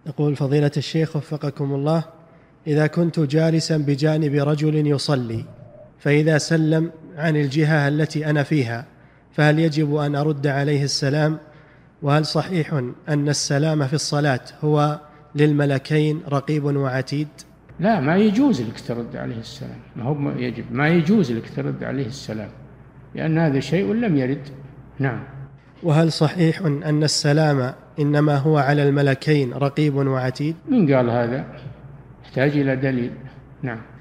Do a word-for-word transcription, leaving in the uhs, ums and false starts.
يقول فضيلة الشيخ وفقكم الله: إذا كنت جالسا بجانب رجل يصلي، فإذا سلم عن الجهة التي أنا فيها، فهل يجب أن أرد عليه السلام؟ وهل صحيح أن السلام في الصلاة هو للملكين رقيب وعتيد؟ لا، ما يجوز لك ترد عليه السلام، ما هو يجب، ما يجوز لك ترد عليه السلام، لأن هذا شيء لم يرد. نعم. وهل صحيح أن السلام إنما هو على الملكين رقيب وعتيد؟ من قال هذا؟ يحتاج إلى دليل. نعم.